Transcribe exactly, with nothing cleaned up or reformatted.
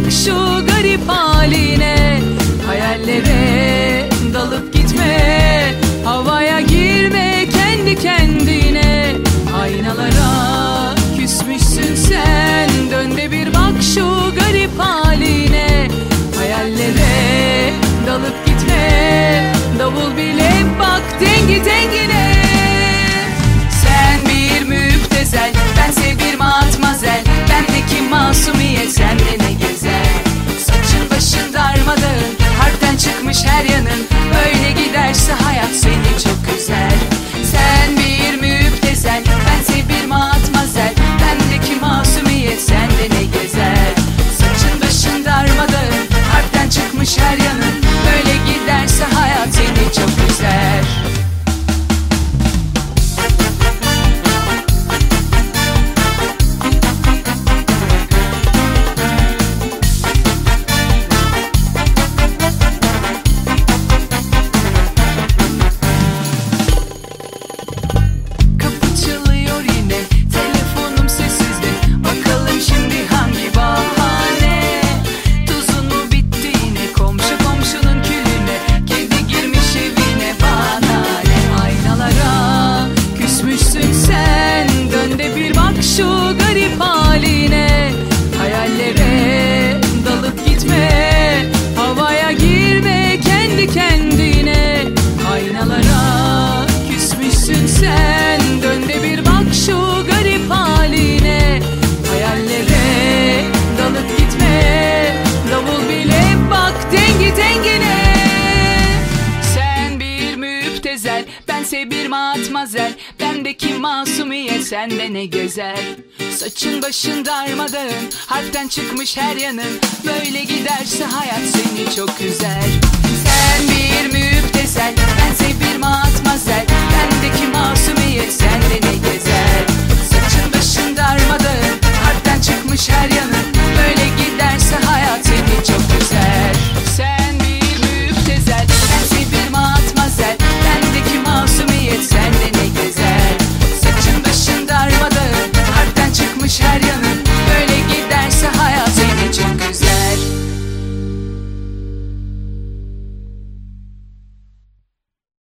şu garip haline. Hayallere dalıp gitme, havaya girme kendi kendine. Aynalara küsmüşsün sen, dön de bir bak şu garip haline. Hayallere dalıp gitme, davul bile bak dengi dengine. Sen bir müptezel, bense bir matmazel. Bendeki masumiyet sende ne gezer. Saçın başın darmadağın, harpten çıkmış her yanın. Böyle giderse hayat seni çok üzer. Sen bir müptezel, bense bir matmazel. Bendeki masumiyet sende ne gezer. Saçın başın darmadağın, harpten çıkmış her yanın. Böyle giderse hayat seni çok üzer. Şu garip haline. Hayallere dalıp gitme, havaya girme kendi kendine. Aynalara küsmüşsün sen, dön de bir bak şu garip haline. Hayallere dalıp gitme, davul bile bak dengi dengine. Sen bir müptezel, bense bir matmazel. Bendeki masumiyet sende ne gezer. Saçın başın darmadağın, harpten çıkmış her yanın. Böyle giderse hayat seni çok üzer. Sen bir müptezel, bense bir matmazel. Bendeki masumiyet sende ne gezer.